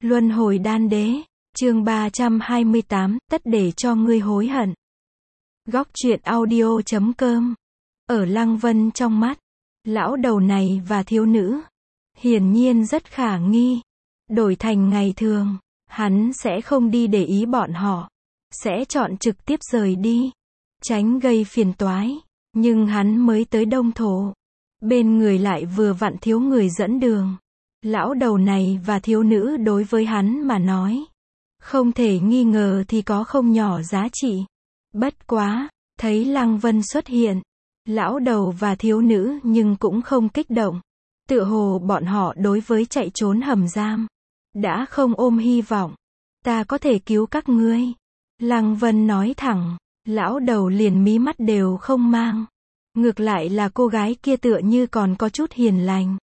Luân hồi đan đế, chương 328, tất để cho ngươi hối hận. Góc truyện audio.com. Ở Lăng Vân trong mắt, lão đầu này và thiếu nữ, hiển nhiên rất khả nghi. Đổi thành ngày thường, hắn sẽ không đi để ý bọn họ, sẽ chọn trực tiếp rời đi, tránh gây phiền toái. Nhưng hắn mới tới Đông Thổ, bên người lại vừa vặn thiếu người dẫn đường. Lão đầu này và thiếu nữ đối với hắn mà nói, không thể nghi ngờ thì có không nhỏ giá trị. Bất quá, thấy Lăng Vân xuất hiện, lão đầu và thiếu nữ nhưng cũng không kích động. Tựa hồ bọn họ đối với chạy trốn hầm giam, đã không ôm hy vọng. Ta có thể cứu các ngươi. Lăng Vân nói thẳng, lão đầu liền mí mắt đều không mang. Ngược lại là cô gái kia tựa như còn có chút hiền lành.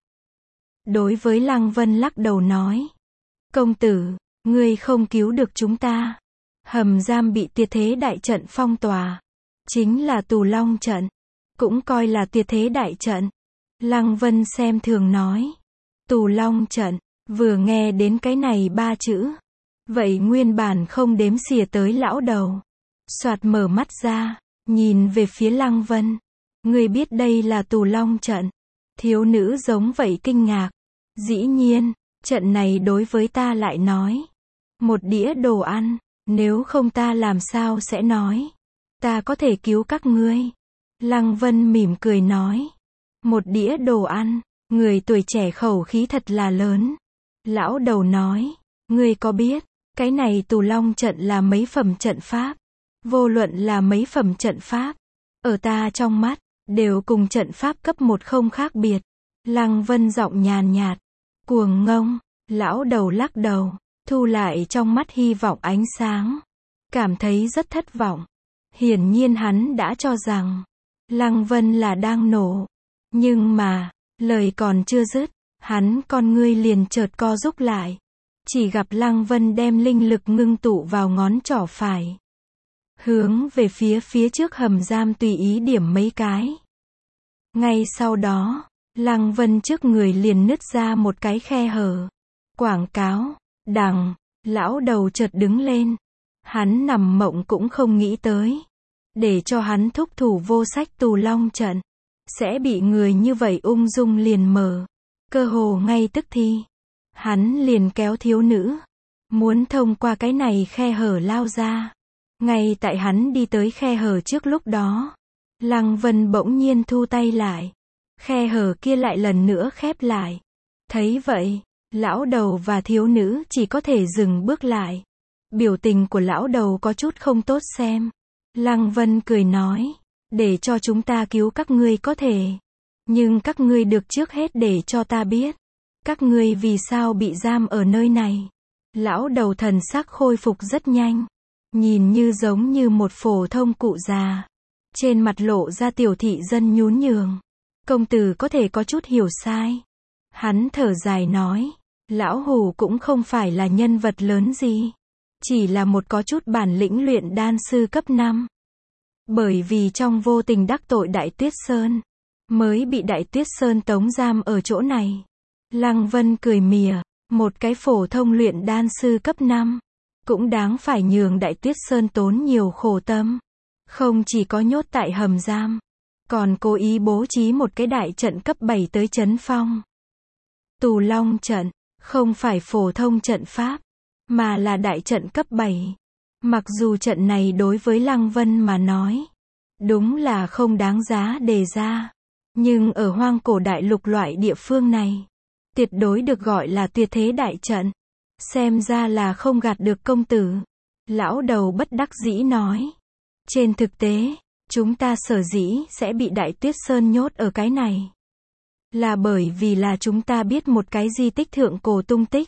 Đối với Lăng Vân lắc đầu nói, công tử, ngươi không cứu được chúng ta. Hầm giam bị tuyệt thế đại trận phong tỏa, chính là Tù Long trận, cũng coi là tuyệt thế đại trận. Lăng Vân xem thường nói, Tù Long trận, vừa nghe đến cái này ba chữ, vậy nguyên bản không đếm xỉa tới lão đầu. Soạt mở mắt ra, nhìn về phía Lăng Vân, ngươi biết đây là Tù Long trận? Thiếu nữ giống vậy kinh ngạc. Dĩ nhiên, trận này đối với ta lại nói, một đĩa đồ ăn, nếu không ta làm sao sẽ nói, ta có thể cứu các ngươi. Lăng Vân mỉm cười nói, một đĩa đồ ăn, người tuổi trẻ khẩu khí thật là lớn. Lão đầu nói, ngươi có biết, cái này Tù Long trận là mấy phẩm trận pháp? Vô luận là mấy phẩm trận pháp, ở ta trong mắt, đều cùng trận pháp cấp 1 không khác biệt. Lăng Vân giọng nhàn nhạt, cuồng ngông. Lão đầu lắc đầu, thu lại trong mắt hy vọng ánh sáng, cảm thấy rất thất vọng. Hiển nhiên hắn đã cho rằng Lăng Vân là đang nổ. Nhưng mà, lời còn chưa dứt, hắn con ngươi liền chợt co rúm lại. Chỉ gặp Lăng Vân đem linh lực ngưng tụ vào ngón trỏ phải, hướng về phía trước hầm giam tùy ý điểm mấy cái. Ngay sau đó, Lăng Vân trước người liền nứt ra một cái khe hở. Quảng cáo, đằng, lão đầu chợt đứng lên. Hắn nằm mộng cũng không nghĩ tới, để cho hắn thúc thủ vô sách Tù Long trận, sẽ bị người như vậy ung dung liền mở. Cơ hồ ngay tức thì, hắn liền kéo thiếu nữ, muốn thông qua cái này khe hở lao ra. Ngay tại hắn đi tới khe hở trước lúc đó, Lăng Vân bỗng nhiên thu tay lại. Khe hở kia lại lần nữa khép lại. Thấy vậy, lão đầu và thiếu nữ chỉ có thể dừng bước lại. Biểu tình của lão đầu có chút không tốt xem. Lăng Vân cười nói, để cho chúng ta cứu các ngươi có thể. Nhưng các ngươi được trước hết để cho ta biết, các ngươi vì sao bị giam ở nơi này. Lão đầu thần sắc khôi phục rất nhanh, nhìn như giống như một phổ thông cụ già. Trên mặt lộ ra tiểu thị dân nhún nhường. Công tử có thể có chút hiểu sai. Hắn thở dài nói, lão hủ cũng không phải là nhân vật lớn gì, chỉ là một có chút bản lĩnh luyện đan sư cấp 5. Bởi vì trong vô tình đắc tội Đại Tuyết Sơn, mới bị Đại Tuyết Sơn tống giam ở chỗ này. Lăng Vân cười mỉa, một cái phổ thông luyện đan sư cấp 5, cũng đáng phải nhường Đại Tuyết Sơn tốn nhiều khổ tâm. Không chỉ có nhốt tại hầm giam, còn cố ý bố trí một cái đại trận cấp 7 tới trấn phong. Tù Long trận, không phải phổ thông trận pháp, mà là đại trận cấp 7. Mặc dù trận này đối với Lăng Vân mà nói, đúng là không đáng giá đề ra. Nhưng ở hoang cổ đại lục loại địa phương này, tuyệt đối được gọi là tuyệt thế đại trận. Xem ra là không gạt được công tử. Lão đầu bất đắc dĩ nói. Trên thực tế, chúng ta sở dĩ sẽ bị Đại Tuyết Sơn nhốt ở cái này, là bởi vì là chúng ta biết một cái di tích thượng cổ tung tích.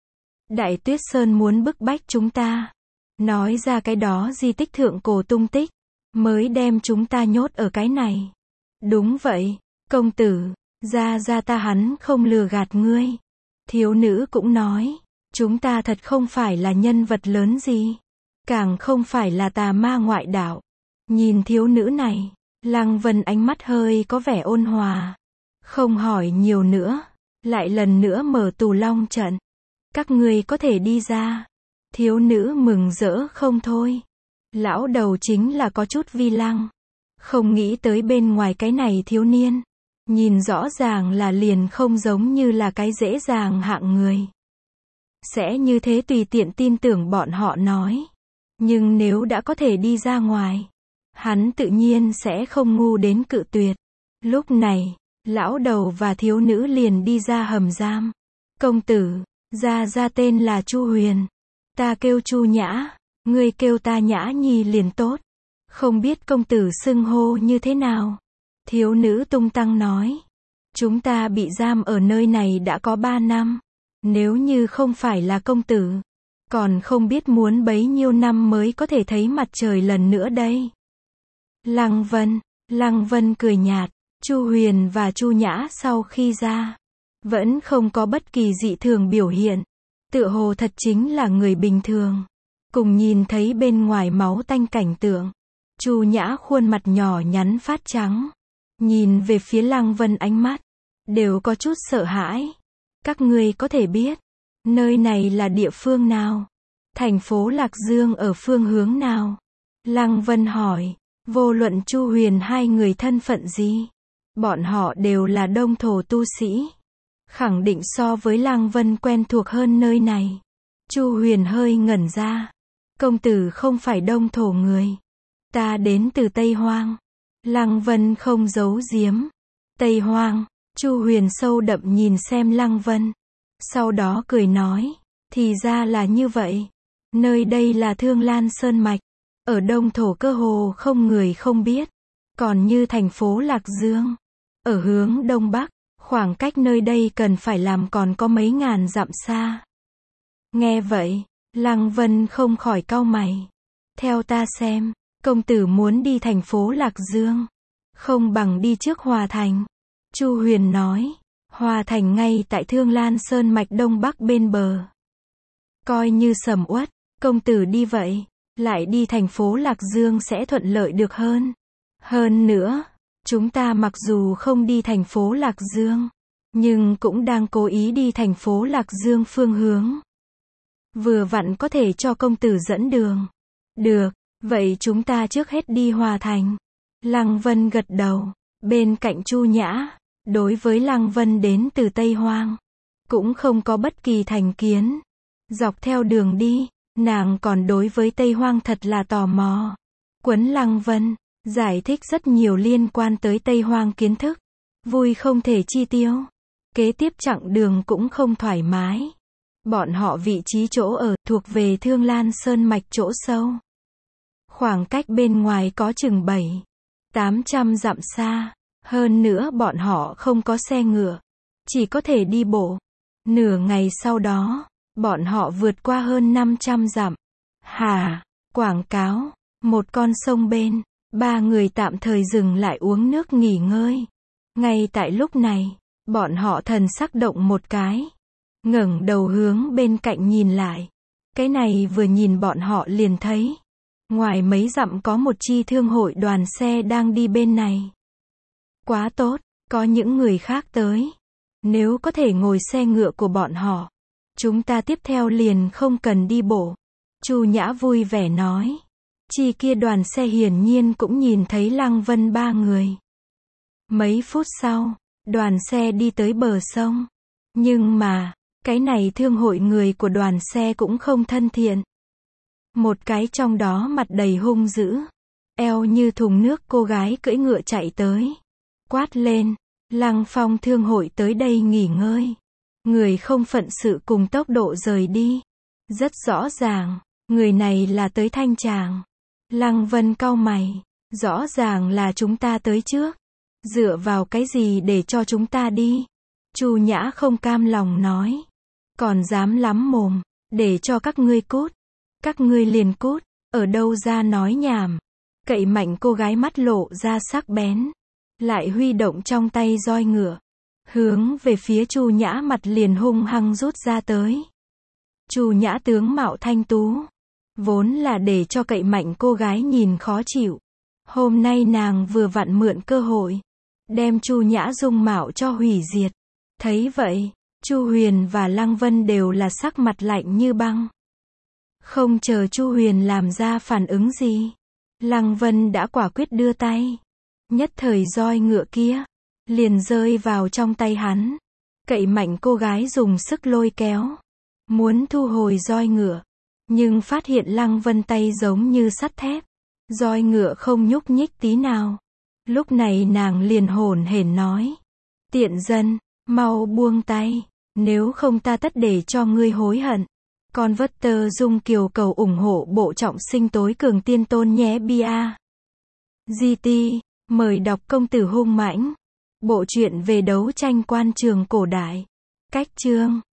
Đại Tuyết Sơn muốn bức bách chúng ta nói ra cái đó di tích thượng cổ tung tích, mới đem chúng ta nhốt ở cái này. Đúng vậy, công tử, ra ta hắn không lừa gạt ngươi. Thiếu nữ cũng nói, chúng ta thật không phải là nhân vật lớn gì, càng không phải là tà ma ngoại đạo. Nhìn thiếu nữ này, Lăng Vân ánh mắt hơi có vẻ ôn hòa, không hỏi nhiều nữa, lại lần nữa mở Tù Long trận. Các ngươi có thể đi ra. Thiếu nữ mừng rỡ không thôi. Lão đầu chính là có chút vi lăng. Không nghĩ tới bên ngoài cái này thiếu niên. Nhìn rõ ràng là liền không giống như là cái dễ dàng hạng người. Sẽ như thế tùy tiện tin tưởng bọn họ nói. Nhưng nếu đã có thể đi ra ngoài, hắn tự nhiên sẽ không ngu đến cự tuyệt. Lúc này, lão đầu và thiếu nữ liền đi ra hầm giam. Công tử, gia tên là Chu Huyền. Ta kêu Chu Nhã, ngươi kêu ta Nhã Nhi liền tốt. Không biết công tử xưng hô như thế nào? Thiếu nữ tung tăng nói. Chúng ta bị giam ở nơi này đã có 3 năm. Nếu như không phải là công tử, còn không biết muốn bấy nhiêu năm mới có thể thấy mặt trời lần nữa đây. Lăng Vân cười nhạt. Chu Huyền và Chu Nhã sau khi ra, vẫn không có bất kỳ dị thường biểu hiện. Tựa hồ thật chính là người bình thường. Cùng nhìn thấy bên ngoài máu tanh cảnh tượng. Chu Nhã khuôn mặt nhỏ nhắn phát trắng. Nhìn về phía Lăng Vân ánh mắt đều có chút sợ hãi. Các ngươi có thể biết nơi này là địa phương nào? Thành phố Lạc Dương ở phương hướng nào? Lăng Vân hỏi. Vô luận Chu Huyền hai người thân phận gì, bọn họ đều là đông thổ tu sĩ. Khẳng định so với Lăng Vân quen thuộc hơn nơi này. Chu Huyền hơi ngẩn ra. Công tử không phải đông thổ người. Ta đến từ Tây Hoang. Lăng Vân không giấu giếm. Tây Hoang. Chu Huyền sâu đậm nhìn xem Lăng Vân. Sau đó cười nói. Thì ra là như vậy. Nơi đây là Thương Lan Sơn Mạch. Ở đông thổ cơ hồ không người không biết. Còn như thành phố Lạc Dương, ở hướng đông bắc, khoảng cách nơi đây cần phải làm còn có mấy ngàn dặm xa. Nghe vậy, Lăng Vân không khỏi cau mày. Theo ta xem, công tử muốn đi thành phố Lạc Dương, không bằng đi trước Hòa Thành. Chu Huyền nói. Hòa Thành ngay tại Thương Lan Sơn Mạch đông bắc bên bờ. Coi như sầm uất, công tử đi vậy, lại đi thành phố Lạc Dương sẽ thuận lợi được hơn. Hơn nữa, chúng ta mặc dù không đi thành phố Lạc Dương, nhưng cũng đang cố ý đi thành phố Lạc Dương phương hướng. Vừa vặn có thể cho công tử dẫn đường. Được, vậy chúng ta trước hết đi Hòa Thành. Lăng Vân gật đầu. Bên cạnh Chu Nhã, đối với Lăng Vân đến từ Tây Hoang, cũng không có bất kỳ thành kiến. Dọc theo đường đi, nàng còn đối với Tây Hoang thật là tò mò. Quấn Lăng Vân giải thích rất nhiều liên quan tới Tây Hoang kiến thức. Vui không thể chi tiêu. Kế tiếp chặng đường cũng không thoải mái. Bọn họ vị trí chỗ ở thuộc về Thương Lan Sơn Mạch chỗ sâu. Khoảng cách bên ngoài có chừng 700-800 dặm xa. Hơn nữa bọn họ không có xe ngựa, chỉ có thể đi bộ. Nửa ngày sau đó, bọn họ vượt qua hơn 500 dặm. Quảng cáo, một con sông bên, 3 người tạm thời dừng lại uống nước nghỉ ngơi. Ngay tại lúc này, bọn họ thần sắc động một cái, ngẩng đầu hướng bên cạnh nhìn lại. Cái này vừa nhìn bọn họ liền thấy, ngoài mấy dặm có một chi thương hội đoàn xe đang đi bên này. Quá tốt, có những người khác tới. Nếu có thể ngồi xe ngựa của bọn họ, chúng ta tiếp theo liền không cần đi bộ. Chu Nhã vui vẻ nói. Chi kia đoàn xe hiển nhiên cũng nhìn thấy Lăng Vân 3 người. Mấy phút sau, đoàn xe đi tới bờ sông. Nhưng mà, cái này thương hội người của đoàn xe cũng không thân thiện. Một cái trong đó mặt đầy hung dữ, eo như thùng nước cô gái cưỡi ngựa chạy tới. Quát lên, Lăng Phong thương hội tới đây nghỉ ngơi. Người không phận sự cùng tốc độ rời đi. Rất rõ ràng, người này là tới thanh tràng. Lăng Vân cau mày, rõ ràng là chúng ta tới trước. Dựa vào cái gì để cho chúng ta đi? Chu Nhã không cam lòng nói. Còn dám lắm mồm, để cho các ngươi cút. Các ngươi liền cút, ở đâu ra nói nhảm. Cậy mạnh cô gái mắt lộ ra sắc bén. Lại huy động trong tay roi ngựa. Hướng về phía Chu Nhã mặt liền hung hăng rút ra tới. Chu Nhã tướng mạo thanh tú. Vốn là để cho cậy mạnh cô gái nhìn khó chịu. Hôm nay nàng vừa vặn mượn cơ hội. Đem Chu Nhã dung mạo cho hủy diệt. Thấy vậy, Chu Huyền và Lăng Vân đều là sắc mặt lạnh như băng. Không chờ Chu Huyền làm ra phản ứng gì, Lăng Vân đã quả quyết đưa tay. Nhất thời roi ngựa kia liền rơi vào trong tay hắn. Cậy mạnh cô gái dùng sức lôi kéo, muốn thu hồi roi ngựa, nhưng phát hiện Lăng Vân tay giống như sắt thép, roi ngựa không nhúc nhích tí nào. Lúc này nàng liền hổn hển nói: tiện dân, mau buông tay, nếu không ta tất để cho ngươi hối hận. Con vất tơ Dung Kiều cầu ủng hộ bộ trọng sinh tối cường tiên tôn nhé bia. GT, mời đọc Công tử hung mãnh. Bộ truyện về đấu tranh quan trường cổ đại. Cách chương